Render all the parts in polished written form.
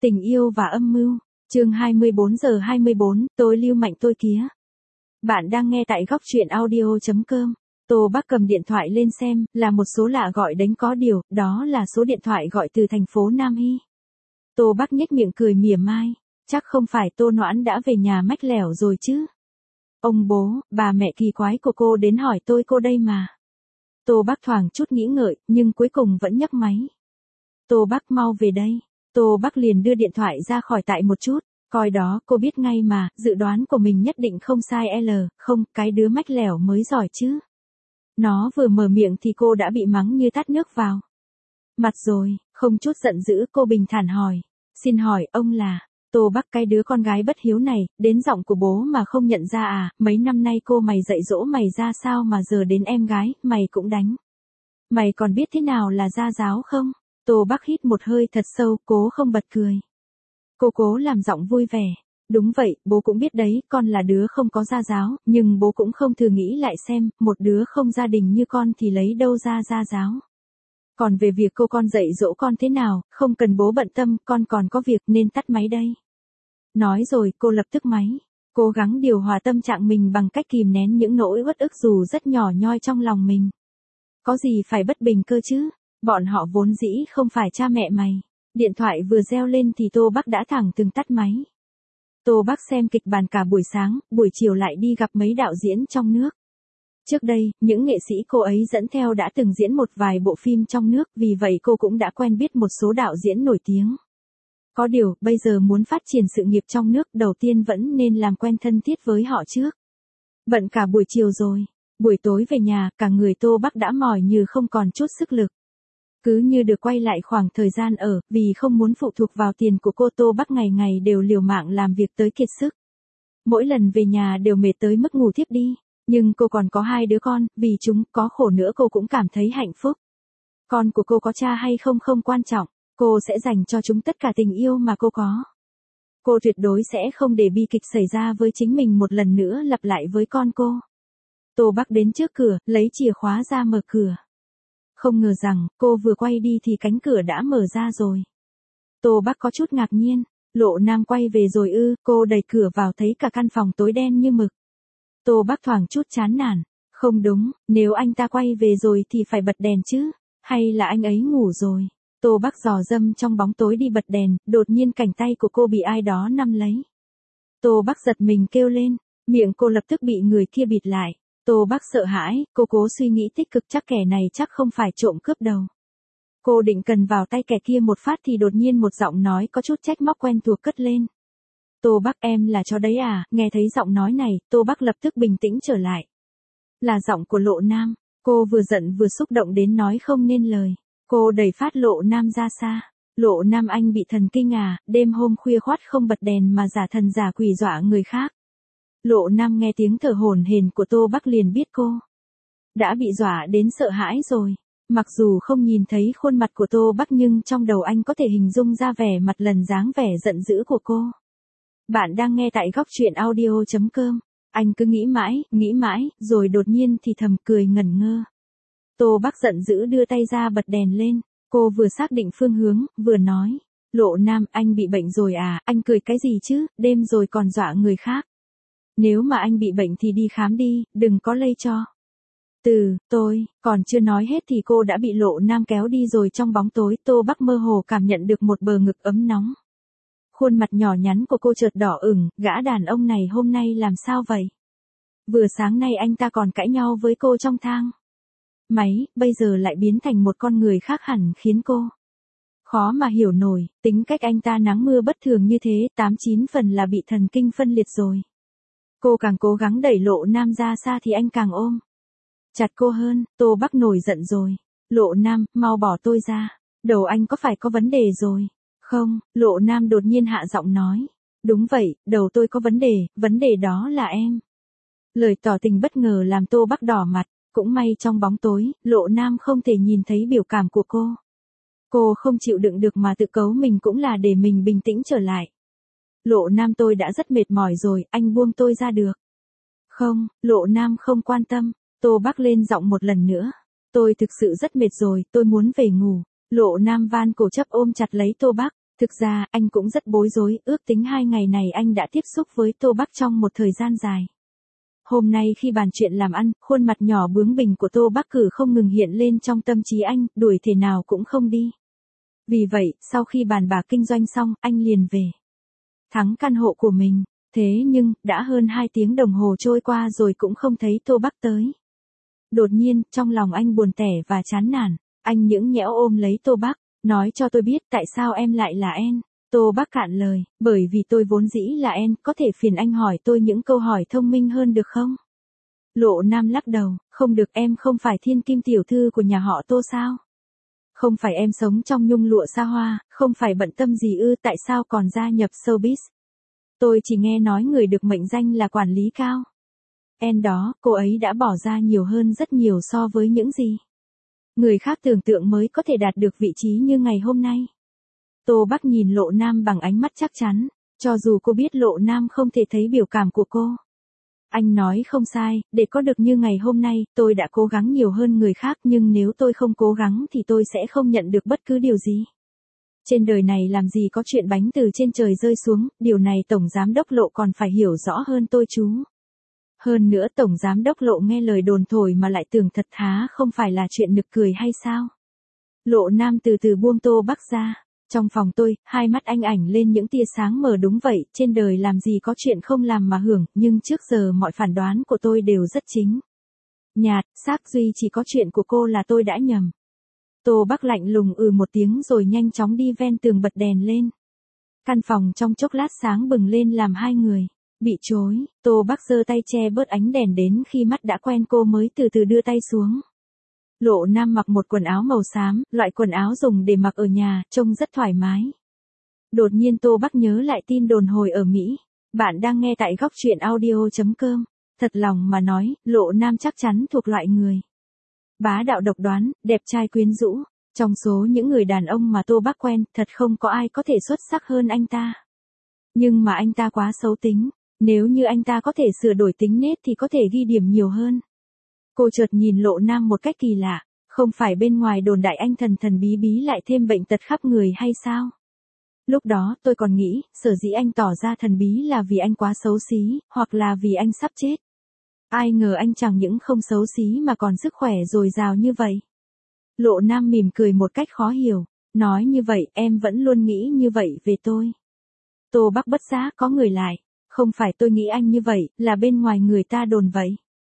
Tình yêu và âm mưu, chương 24 giờ 24, tôi lưu mạnh tôi kía. Bạn đang nghe tại góc truyện audio.com. Tô Bắc cầm điện thoại lên xem, là một số lạ gọi đánh có điều, đó là số điện thoại gọi từ thành phố Nam Hy. Tô Bắc nhếch miệng cười mỉa mai, chắc không phải Tô Noãn đã về nhà mách lẻo rồi chứ. Ông bố, bà mẹ kỳ quái của cô đến hỏi tôi cô đây mà. Tô Bắc thoáng chút nghĩ ngợi, nhưng cuối cùng vẫn nhấc máy. Tô Bắc mau về đây. Tô Bắc liền đưa điện thoại ra khỏi tại một chút, coi đó cô biết ngay mà, dự đoán của mình nhất định không sai không, cái đứa mách lẻo mới giỏi chứ. Nó vừa mở miệng thì cô đã bị mắng như tát nước vào mặt rồi, không chút giận dữ cô bình thản hỏi, xin hỏi ông là, Tô Bắc cái đứa con gái bất hiếu này, đến giọng của bố mà không nhận ra à, mấy năm nay cô mày dạy dỗ mày ra sao mà giờ đến em gái, mày cũng đánh. Mày còn biết thế nào là gia giáo không? Tô Bắc hít một hơi thật sâu, cố không bật cười. Cô cố làm giọng vui vẻ. Đúng vậy, bố cũng biết đấy, con là đứa không có gia giáo, nhưng bố cũng không thử nghĩ lại xem, một đứa không gia đình như con thì lấy đâu ra gia giáo. Còn về việc con dạy dỗ con thế nào, không cần bố bận tâm, con còn có việc nên tắt máy đây. Nói rồi cô lập tức máy, cố gắng điều hòa tâm trạng mình bằng cách kìm nén những nỗi uất ức dù rất nhỏ nhoi trong lòng mình. Có gì phải bất bình cơ chứ? Bọn họ vốn dĩ không phải cha mẹ mày. Điện thoại vừa reo lên thì Tô Bắc đã thẳng thừng tắt máy. Tô Bắc xem kịch bản cả buổi sáng, buổi chiều lại đi gặp mấy đạo diễn trong nước. Trước đây, những nghệ sĩ cô ấy dẫn theo đã từng diễn một vài bộ phim trong nước, vì vậy cô cũng đã quen biết một số đạo diễn nổi tiếng. Có điều, bây giờ muốn phát triển sự nghiệp trong nước, đầu tiên vẫn nên làm quen thân thiết với họ trước. Bận cả buổi chiều rồi, buổi tối về nhà, cả người Tô Bắc đã mỏi như không còn chút sức lực. Cứ như được quay lại khoảng thời gian vì không muốn phụ thuộc vào tiền của cô, Tô Bắc ngày ngày đều liều mạng làm việc tới kiệt sức. Mỗi lần về nhà đều mệt tới mức ngủ thiếp đi, nhưng cô còn có 2 đứa con, vì chúng có khổ nữa cô cũng cảm thấy hạnh phúc. Con của cô có cha hay không không quan trọng, cô sẽ dành cho chúng tất cả tình yêu mà cô có. Cô tuyệt đối sẽ không để bi kịch xảy ra với chính mình một lần nữa lặp lại với con cô. Tô Bắc đến trước cửa, lấy chìa khóa ra mở cửa. Không ngờ rằng, cô vừa quay đi thì cánh cửa đã mở ra rồi. Tô Bắc có chút ngạc nhiên, Lộ Nam quay về rồi ư, cô đẩy cửa vào thấy cả căn phòng tối đen như mực. Tô Bắc thoáng chút chán nản, không đúng, nếu anh ta quay về rồi thì phải bật đèn chứ, hay là anh ấy ngủ rồi. Tô Bắc dò dâm trong bóng tối đi bật đèn, đột nhiên cánh tay của cô bị ai đó nắm lấy. Tô Bắc giật mình kêu lên, miệng cô lập tức bị người kia bịt lại. Tô Bắc sợ hãi, cô cố suy nghĩ tích cực chắc kẻ này chắc không phải trộm cướp đâu. Cô định cần vào tay kẻ kia một phát thì đột nhiên một giọng nói có chút trách móc quen thuộc cất lên. Tô Bắc em là chó đấy à, nghe thấy giọng nói này, Tô Bắc lập tức bình tĩnh trở lại. Là giọng của Lộ Nam, cô vừa giận vừa xúc động đến nói không nên lời. Cô đẩy phát Lộ Nam ra xa. Lộ Nam anh bị thần kinh à, đêm hôm khuya khoắt không bật đèn mà giả thần giả quỷ dọa người khác. Lộ Nam nghe tiếng thở hổn hển của Tô Bắc liền biết cô đã bị dọa đến sợ hãi rồi. Mặc dù không nhìn thấy khuôn mặt của Tô Bắc nhưng trong đầu anh có thể hình dung ra vẻ mặt lần dáng vẻ giận dữ của cô. Bạn đang nghe tại góc truyện audio.com. Anh cứ nghĩ mãi, rồi đột nhiên thì thầm cười ngẩn ngơ. Tô Bắc giận dữ đưa tay ra bật đèn lên, cô vừa xác định phương hướng, vừa nói. Lộ Nam, anh bị bệnh rồi à, anh cười cái gì chứ, đêm rồi còn dọa người khác. Nếu mà anh bị bệnh thì đi khám đi, đừng có lây cho. Tôi, còn chưa nói hết thì cô đã bị Lộ Nam kéo đi rồi. Trong bóng tối, Tô Bắc mơ hồ cảm nhận được một bờ ngực ấm nóng. Khuôn mặt nhỏ nhắn của cô chợt đỏ ửng, gã đàn ông này hôm nay làm sao vậy? Vừa sáng nay anh ta còn cãi nhau với cô trong thang máy, bây giờ lại biến thành một con người khác hẳn khiến cô khó mà hiểu nổi, tính cách anh ta nắng mưa bất thường như thế, 89 phần là bị thần kinh phân liệt rồi. Cô càng cố gắng đẩy Lộ Nam ra xa thì anh càng ôm chặt cô hơn. Tô Bắc nổi giận rồi. Lộ Nam, mau bỏ tôi ra. Đầu anh có phải có vấn đề rồi? Không, Lộ Nam đột nhiên hạ giọng nói. Đúng vậy, đầu tôi có vấn đề đó là em. Lời tỏ tình bất ngờ làm Tô Bắc đỏ mặt, cũng may trong bóng tối, Lộ Nam không thể nhìn thấy biểu cảm của cô. Cô không chịu đựng được mà tự cấu mình cũng là để mình bình tĩnh trở lại. Lộ Nam, tôi đã rất mệt mỏi rồi, anh buông tôi ra được. Không, Lộ Nam không quan tâm. Tô Bắc lên giọng một lần nữa. Tôi thực sự rất mệt rồi, tôi muốn về ngủ. Lộ Nam van cổ chấp ôm chặt lấy Tô Bắc. Thực ra, anh cũng rất bối rối, ước tính 2 ngày này anh đã tiếp xúc với Tô Bắc trong một thời gian dài. Hôm nay khi bàn chuyện làm ăn, khuôn mặt nhỏ bướng bỉnh của Tô Bắc cử không ngừng hiện lên trong tâm trí anh, đuổi thể nào cũng không đi. Vì vậy, sau khi bàn bạc kinh doanh xong, anh liền về thắng căn hộ của mình. Thế nhưng, đã hơn 2 tiếng đồng hồ trôi qua rồi cũng không thấy Tô Bắc tới. Đột nhiên, trong lòng anh buồn tẻ và chán nản, anh nhõng nhẽo ôm lấy Tô Bắc, nói cho tôi biết tại sao em lại là En. Tô Bắc cạn lời, bởi vì tôi vốn dĩ là En, có thể phiền anh hỏi tôi những câu hỏi thông minh hơn được không? Lộ Nam lắc đầu, không được, em không phải thiên kim tiểu thư của nhà họ Tô sao? Không phải em sống trong nhung lụa xa hoa, không phải bận tâm gì ư, tại sao còn gia nhập showbiz? Tôi chỉ nghe nói người được mệnh danh là quản lý cao. En đó, cô ấy đã bỏ ra nhiều hơn rất nhiều so với những gì người khác tưởng tượng mới có thể đạt được vị trí như ngày hôm nay. Tô Bắc nhìn Lộ Nam bằng ánh mắt chắc chắn, cho dù cô biết Lộ Nam không thể thấy biểu cảm của cô. Anh nói không sai, để có được như ngày hôm nay, tôi đã cố gắng nhiều hơn người khác, nhưng nếu tôi không cố gắng thì tôi sẽ không nhận được bất cứ điều gì. Trên đời này làm gì có chuyện bánh từ trên trời rơi xuống, điều này Tổng Giám đốc Lộ còn phải hiểu rõ hơn tôi chú. Hơn nữa Tổng Giám đốc Lộ nghe lời đồn thổi mà lại tưởng thật thá không phải là chuyện nực cười hay sao? Lộ Nam từ từ buông Tô Bắc ra. Trong phòng tôi, hai mắt anh ảnh lên những tia sáng mờ, đúng vậy, trên đời làm gì có chuyện không làm mà hưởng, nhưng trước giờ mọi phán đoán của tôi đều rất chính nhạt, xác, duy chỉ có chuyện của cô là tôi đã nhầm. Tô Bắc lạnh lùng một tiếng rồi nhanh chóng đi ven tường bật đèn lên. Căn phòng trong chốc lát sáng bừng lên làm hai người bị chối. Tô Bắc giơ tay che bớt ánh đèn, đến khi mắt đã quen cô mới từ từ đưa tay xuống. Lộ Nam mặc một quần áo màu xám, loại quần áo dùng để mặc ở nhà, trông rất thoải mái. Đột nhiên Tô Bắc nhớ lại tin đồn hồi ở Mỹ. Bạn đang nghe tại góc truyện audio.com. Thật lòng mà nói, Lộ Nam chắc chắn thuộc loại người bá đạo độc đoán, đẹp trai quyến rũ. Trong số những người đàn ông mà Tô Bắc quen, thật không có ai có thể xuất sắc hơn anh ta. Nhưng mà anh ta quá xấu tính. Nếu như anh ta có thể sửa đổi tính nết thì có thể ghi điểm nhiều hơn. Cô chợt nhìn Lộ Nam một cách kỳ lạ, không phải bên ngoài đồn đại anh thần thần bí bí lại thêm bệnh tật khắp người hay sao? Lúc đó tôi còn nghĩ, sở dĩ anh tỏ ra thần bí là vì anh quá xấu xí, hoặc là vì anh sắp chết. Ai ngờ anh chẳng những không xấu xí mà còn sức khỏe dồi dào như vậy. Lộ Nam mỉm cười một cách khó hiểu, nói như vậy em vẫn luôn nghĩ như vậy về tôi. Tô Bắc bất giác có người lại, không phải tôi nghĩ anh như vậy, là bên ngoài người ta đồn vậy.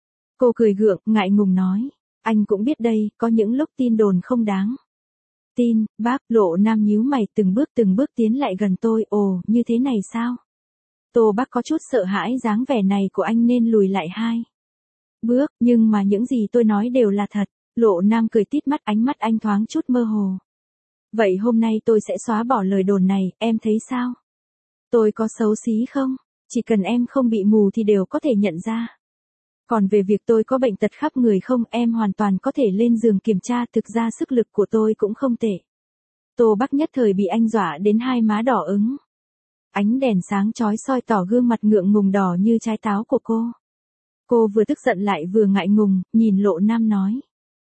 Cô cười gượng, ngại ngùng nói, anh cũng biết đây, có những lúc tin đồn không đáng tin. Bác, Lộ Nam nhíu mày, từng bước tiến lại gần tôi, ồ, như thế này sao? Tô Bắc có chút sợ hãi dáng vẻ này của anh nên lùi lại 2 bước, nhưng mà những gì tôi nói đều là thật. Lộ Nam cười tít mắt, ánh mắt anh thoáng chút mơ hồ. Vậy hôm nay tôi sẽ xóa bỏ lời đồn này, em thấy sao? Tôi có xấu xí không? Chỉ cần em không bị mù thì đều có thể nhận ra. Còn về việc tôi có bệnh tật khắp người không, em hoàn toàn có thể lên giường kiểm tra, thực ra sức lực của tôi cũng không tệ. Tô Bắc nhất thời bị anh dọa đến hai má đỏ ửng. Ánh đèn sáng chói soi tỏ gương mặt ngượng ngùng đỏ như trái táo của cô. Cô vừa tức giận lại vừa ngại ngùng, nhìn Lộ Nam nói.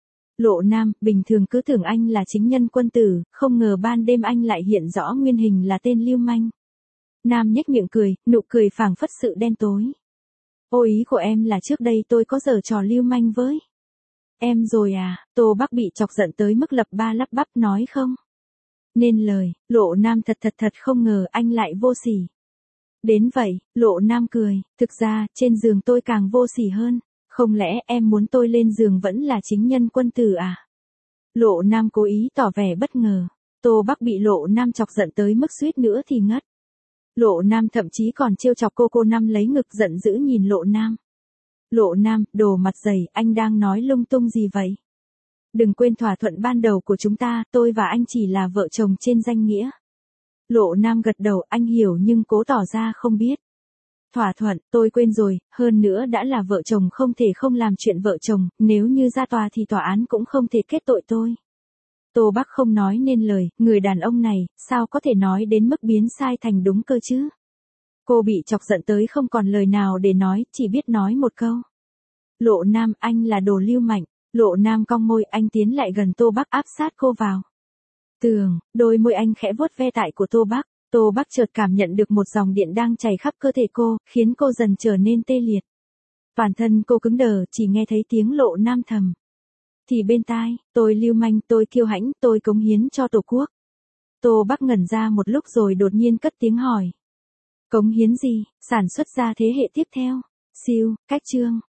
Lộ Nam, bình thường cứ tưởng anh là chính nhân quân tử, không ngờ ban đêm anh lại hiện rõ nguyên hình là tên lưu manh. Nam nhếch miệng cười, nụ cười phảng phất sự đen tối. Ô, ý của em là trước đây tôi có giở trò lưu manh với em rồi à? Tô Bắc bị chọc giận tới mức lắp ba lắp bắp nói không nên lời. Lộ Nam thật không ngờ anh lại vô sỉ đến vậy. Lộ Nam cười, thực ra, trên giường tôi càng vô sỉ hơn. Không lẽ em muốn tôi lên giường vẫn là chính nhân quân tử à? Lộ Nam cố ý tỏ vẻ bất ngờ. Tô Bắc bị Lộ Nam chọc giận tới mức suýt nữa thì ngất. Lộ Nam thậm chí còn trêu chọc cô Năm lấy ngực giận dữ nhìn Lộ Nam. Lộ Nam, đồ mặt dày, anh đang nói lung tung gì vậy? Đừng quên thỏa thuận ban đầu của chúng ta, tôi và anh chỉ là vợ chồng trên danh nghĩa. Lộ Nam gật đầu, anh hiểu nhưng cố tỏ ra không biết. Thỏa thuận, tôi quên rồi, hơn nữa đã là vợ chồng không thể không làm chuyện vợ chồng, nếu như ra tòa thì tòa án cũng không thể kết tội tôi. Tô Bắc không nói nên lời, người đàn ông này, sao có thể nói đến mức biến sai thành đúng cơ chứ? Cô bị chọc giận tới không còn lời nào để nói, chỉ biết nói một câu. Lộ Nam, anh là đồ lưu manh. Lộ Nam cong môi, anh tiến lại gần Tô Bắc áp sát cô vào. Tường, đôi môi anh khẽ vuốt ve tại của Tô Bắc. Tô Bắc chợt cảm nhận được một dòng điện đang chảy khắp cơ thể cô, khiến cô dần trở nên tê liệt. Toàn thân cô cứng đờ, chỉ nghe thấy tiếng Lộ Nam thầm. Thì bên tai, tôi lưu manh, tôi kiêu hãnh, tôi cống hiến cho Tổ quốc. Tô Bắc ngẩn ra một lúc rồi đột nhiên cất tiếng hỏi. Cống hiến gì? Sản xuất ra thế hệ tiếp theo. Siêu, cách chương.